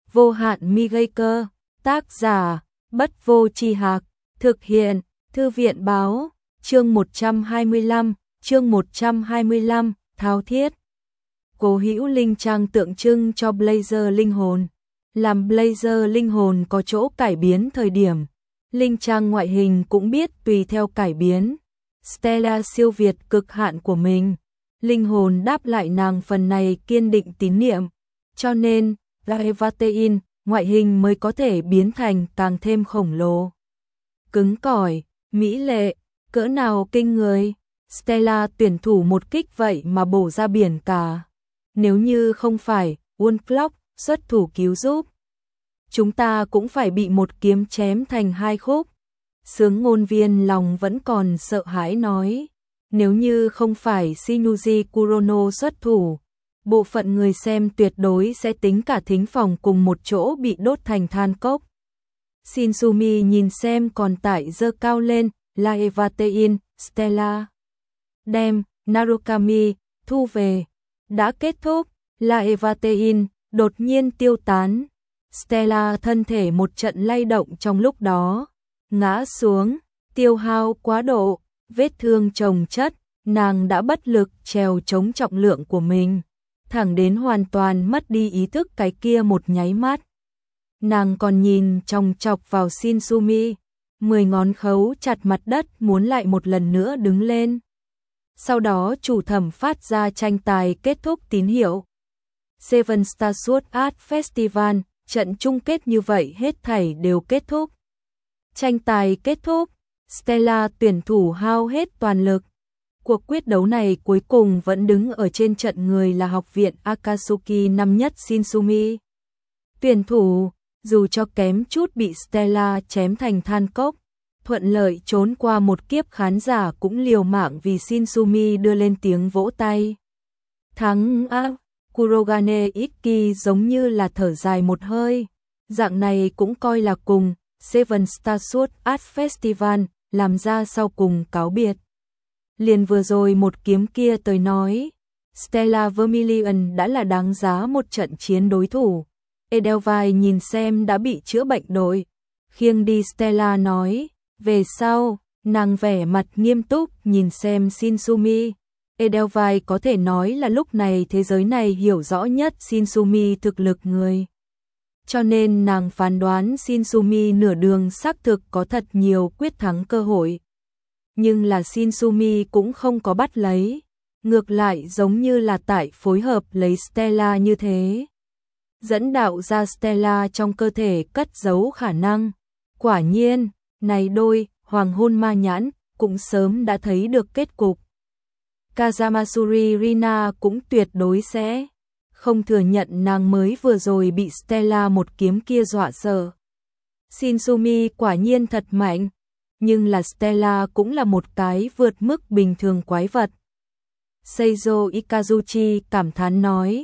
vô hạn mi gây cơ, tác giả, Bất Vô Tri Hạc, thực hiện, Thư viện Báo, chương 125, thao thiết. Cố hữu linh trang tượng trưng cho Blazer linh hồn. Làm Blazer linh hồn có chỗ cải biến thời điểm, linh trang ngoại hình cũng biết tùy theo cải biến. Stella siêu việt cực hạn của mình, linh hồn đáp lại nàng phần này kiên định tín niệm, cho nên Laevatein ngoại hình mới có thể biến thành càng thêm khổng lồ, cứng cỏi, mỹ lệ, cỡ nào kinh người. Stella tuyển thủ một kích vậy mà bổ ra biển cả. Nếu như không phải Wolflock xuất thủ cứu giúp, chúng ta cũng phải bị một kiếm chém thành hai khúc. Sướng ngôn viên lòng vẫn còn sợ hãi nói, nếu như không phải Shinuji Kurono xuất thủ, bộ phận người xem tuyệt đối sẽ tính cả thính phòng cùng một chỗ bị đốt thành than cốc. Shinsumi nhìn xem còn tại giơ cao lên, Laevatein, Stella. Đem, Narukami, thu về. Đã kết thúc, Laevatein đột nhiên tiêu tán. Stella thân thể một trận lay động trong lúc đó, ngã xuống, tiêu hao quá độ, vết thương chồng chất, nàng đã bất lực trèo chống trọng lượng của mình, thẳng đến hoàn toàn mất đi ý thức cái kia một nháy mắt. Nàng còn nhìn chòng chọc vào Shinsumi, 10 ngón khấu chặt mặt đất muốn lại một lần nữa đứng lên. Sau đó chủ thẩm phát ra tranh tài kết thúc tín hiệu. Seven Star Sword Art Festival, trận chung kết như vậy hết thảy đều kết thúc. Tranh tài kết thúc, Stella tuyển thủ hao hết toàn lực. Cuộc quyết đấu này cuối cùng vẫn đứng ở trên trận người là học viện Akatsuki năm nhất Shinsumi. Tuyển thủ, dù cho kém chút bị Stella chém thành than cốc, thuận lợi trốn qua một kiếp, khán giả cũng liều mạng vì Shinsumi đưa lên tiếng vỗ tay. Thắng a, Kurogane Ikki giống như là thở dài một hơi, dạng này cũng coi là cùng Seven Star Sword Art Festival làm ra sau cùng cáo biệt. Liền vừa rồi một kiếm kia tới nói, Stella Vermilion đã là đáng giá một trận chiến đối thủ. Edelweiss nhìn xem đã bị chữa bệnh đội, khiêng đi Stella nói, về sau, nàng vẻ mặt nghiêm túc nhìn xem Shinsumi. Edelweiss có thể nói là lúc này thế giới này hiểu rõ nhất Shinsumi thực lực người. Cho nên nàng phán đoán Shinsumi nửa đường xác thực có thật nhiều quyết thắng cơ hội. Nhưng là Shinsumi cũng không có bắt lấy, ngược lại giống như là tại phối hợp lấy Stella như thế. Dẫn đạo ra Stella trong cơ thể cất giấu khả năng. Quả nhiên, này đôi hoàng hôn ma nhãn cũng sớm đã thấy được kết cục. Kazamasuri Rina cũng tuyệt đối sẽ không thừa nhận nàng mới vừa rồi bị Stella một kiếm kia dọa sợ. Shinsumi quả nhiên thật mạnh, nhưng là Stella cũng là một cái vượt mức bình thường quái vật. Seizo Ikazuchi cảm thán nói,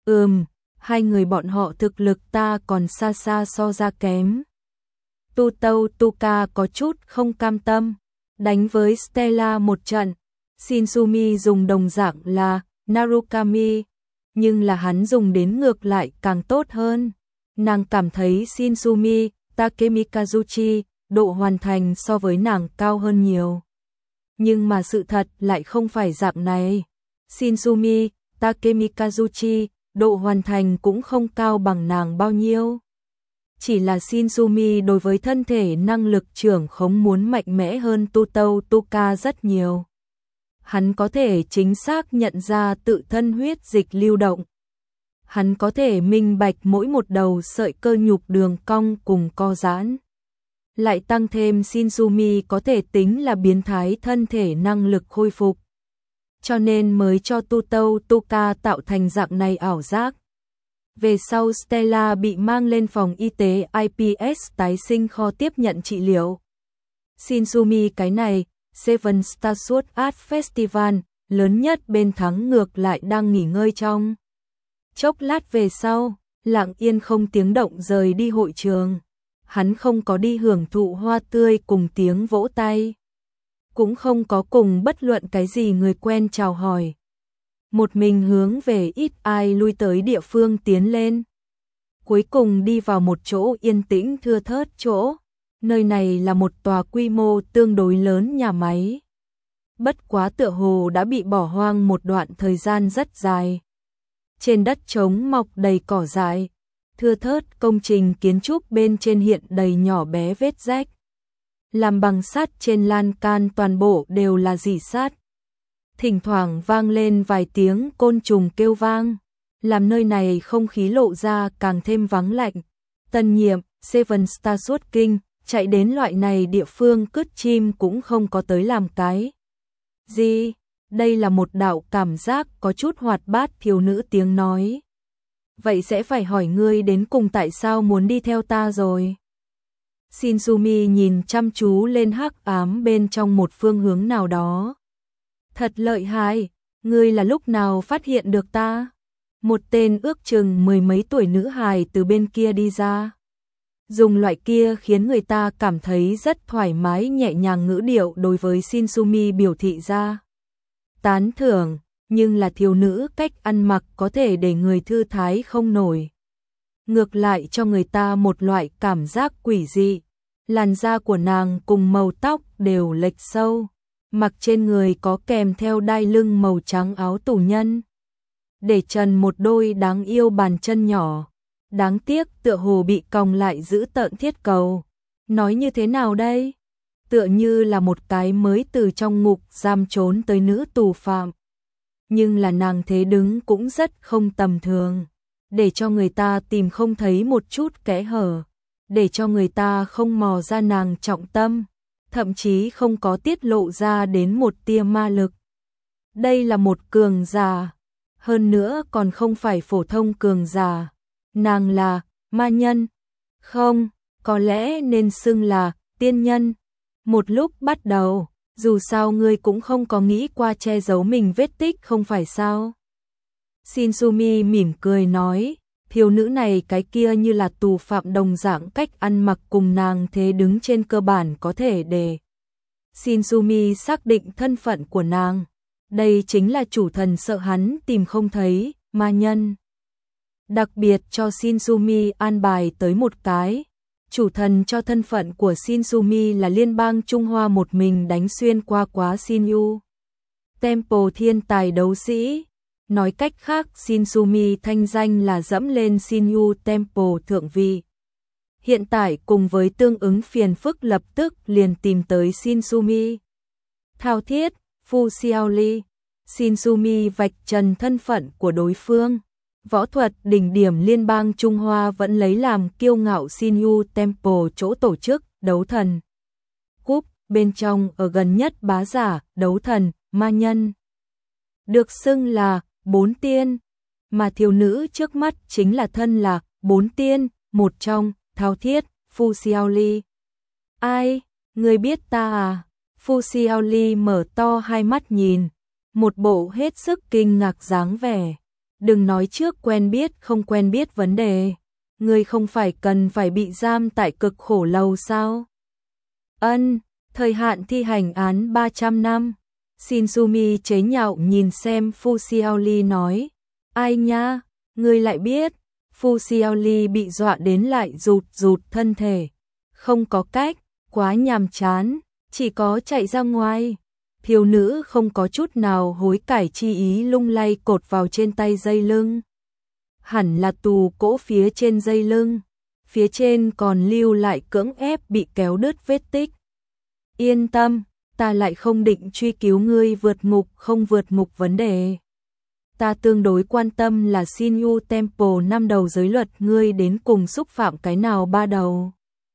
hai người bọn họ thực lực ta còn xa xa so ra kém. Tutou Tuka có chút không cam tâm, đánh với Stella một trận. Shinsumi dùng đồng dạng là Narukami, nhưng là hắn dùng đến ngược lại càng tốt hơn. Nàng cảm thấy Shinsumi, Takemikazuchi, độ hoàn thành so với nàng cao hơn nhiều. Nhưng mà sự thật lại không phải dạng này. Shinsumi, Takemikazuchi, độ hoàn thành cũng không cao bằng nàng bao nhiêu. Chỉ là Shinsumi đối với thân thể năng lực trưởng khống muốn mạnh mẽ hơn Tutou Tuka rất nhiều. Hắn có thể chính xác nhận ra tự thân huyết dịch lưu động. Hắn có thể minh bạch mỗi một đầu sợi cơ nhục đường cong cùng co giãn. Lại tăng thêm Shinsumi có thể tính là biến thái thân thể năng lực khôi phục. Cho nên mới cho Tutou Tuka tạo thành dạng này ảo giác. Về sau Stella bị mang lên phòng y tế IPS tái sinh kho tiếp nhận trị liệu. Shinsumi cái này, Seven Star Sword Art Festival, lớn nhất bên thắng ngược lại đang nghỉ ngơi trong. Chốc lát về sau, lặng yên không tiếng động rời đi hội trường. Hắn không có đi hưởng thụ hoa tươi cùng tiếng vỗ tay. Cũng không có cùng bất luận cái gì người quen chào hỏi. Một mình hướng về ít ai lui tới địa phương tiến lên. cuối cùng đi vào một chỗ yên tĩnh thưa thớt chỗ. Nơi này là một tòa quy mô tương đối lớn nhà máy. Bất quá tựa hồ đã bị bỏ hoang một đoạn thời gian rất dài. Trên đất trống mọc đầy cỏ dại, thưa thớt công trình kiến trúc bên trên hiện đầy nhỏ bé vết rách. Làm bằng sắt trên lan can toàn bộ đều là rỉ sắt. Thỉnh thoảng vang lên vài tiếng côn trùng kêu vang, làm nơi này không khí lộ ra càng thêm vắng lạnh. Tân nhiệm, Seven Star Suốt Kinh, chạy đến loại này địa phương cứt chim cũng không có tới làm cái gì. Đây là một đạo cảm giác có chút hoạt bát thiếu nữ tiếng nói. Vậy sẽ phải hỏi ngươi đến cùng tại sao muốn đi theo ta rồi. Shinzumi nhìn chăm chú lên hắc ám bên trong một phương hướng nào đó. Thật lợi hại, ngươi là lúc nào phát hiện được ta? Một tên ước chừng mười mấy tuổi nữ hài từ bên kia đi ra. Dùng loại kia khiến người ta cảm thấy rất thoải mái nhẹ nhàng ngữ điệu đối với Shinzumi biểu thị ra. Tán thưởng, nhưng là thiếu nữ cách ăn mặc có thể để người thư thái không nổi. Ngược lại cho người ta một loại cảm giác quỷ dị. Làn da của nàng cùng màu tóc đều lệch sâu, mặc trên người có kèm theo đai lưng màu trắng áo tù nhân. Để trần một đôi đáng yêu bàn chân nhỏ, đáng tiếc tựa hồ bị còng lại giữ tợn thiết cầu. Nói như thế nào đây? Tựa như là một cái mới từ trong ngục giam trốn tới nữ tù phạm. Nhưng là nàng thế đứng cũng rất không tầm thường, để cho người ta tìm không thấy một chút kẽ hở, để cho người ta không mò ra nàng trọng tâm, thậm chí không có tiết lộ ra đến một tia ma lực. Đây là một cường giả, hơn nữa còn không phải phổ thông cường giả, nàng là ma nhân, không, có lẽ nên xưng là tiên nhân. Một lúc bắt đầu, dù sao ngươi cũng không có nghĩ qua che giấu mình vết tích không phải sao? Shinzumi mỉm cười nói, thiếu nữ này cái kia như là tù phạm đồng dạng, cách ăn mặc cùng nàng thế đứng trên cơ bản có thể để Shinzumi xác định thân phận của nàng. Đây chính là chủ thần sợ hắn tìm không thấy, ma nhân. Đặc biệt cho Shinzumi an bài tới một cái. Chủ thần cho thân phận của Shinzumi là liên bang Trung Hoa một mình đánh xuyên qua quá Shinyu Temple thiên tài đấu sĩ. Nói cách khác, Shinzumi thanh danh là dẫm lên Shinyu Temple thượng vị. Hiện tại cùng với tương ứng phiền phức lập tức liền tìm tới Shinzumi. Thao thiết, Fu Xiaoli. Shinzumi vạch trần thân phận của đối phương. Võ thuật đỉnh điểm liên bang Trung Hoa vẫn lấy làm kiêu ngạo Shinyu Temple chỗ tổ chức đấu thần Cup bên trong ở gần nhất bá giả, đấu thần, ma nhân. Được xưng là 4 tiên, mà thiếu nữ trước mắt chính là thân là 4 tiên, một trong, Thao thiết, Fu Xiaoli. Ai, người biết ta à? Fu Xiaoli mở to hai mắt nhìn, một bộ hết sức kinh ngạc dáng vẻ. Đừng nói trước quen biết không quen biết vấn đề, người không phải cần phải bị giam tại cực khổ lâu sao? Ân, thời hạn thi hành án 300 năm. Shinzumi chế nhạo nhìn xem Fu Xiaoli nói, ai nha, người lại biết? Fu Xiaoli bị dọa đến lại rụt rụt thân thể. Không có cách, quá nhàm chán, chỉ có chạy ra ngoài. Thiếu nữ không có chút nào hối cải chi ý lung lay cột vào trên tay dây lưng. Hẳn là tù cỗ phía trên dây lưng, phía trên còn lưu lại cưỡng ép bị kéo đứt vết tích. Yên tâm, ta lại không định truy cứu ngươi vượt ngục không vượt ngục vấn đề. Ta tương đối quan tâm là Shinyu Temple 5 đầu giới luật, ngươi đến cùng xúc phạm cái nào 3 đầu.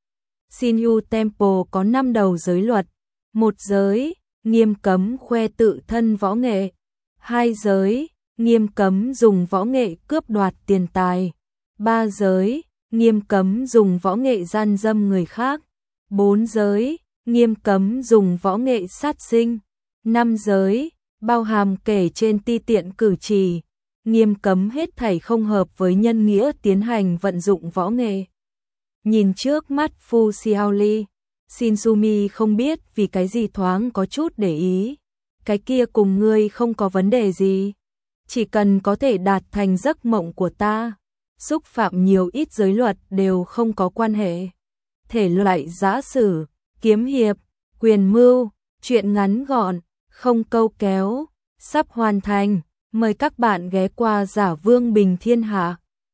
Shinyu Temple có 5 đầu giới luật. 1 giới, nghiêm cấm khoe tự thân võ nghệ. 2 giới, nghiêm cấm dùng võ nghệ cướp đoạt tiền tài. 3 giới, nghiêm cấm dùng võ nghệ gian dâm người khác. 4 giới, nghiêm cấm dùng võ nghệ sát sinh. 5 giới, bao hàm kể trên ti tiện cử chỉ, nghiêm cấm hết thảy không hợp với nhân nghĩa tiến hành vận dụng võ nghệ. Nhìn trước mắt Fu Xiaoli, Shinzumi không biết vì cái gì thoáng có chút để ý. Cái kia cùng ngươi không có vấn đề gì, chỉ cần có thể đạt thành giấc mộng của ta. xúc phạm nhiều ít giới luật đều không có quan hệ. Thể loại giã sử, kiếm hiệp, quyền mưu, truyện ngắn gọn, không câu kéo, sắp hoàn thành. Mời các bạn ghé qua Giả Vương Bình Thiên Hạ.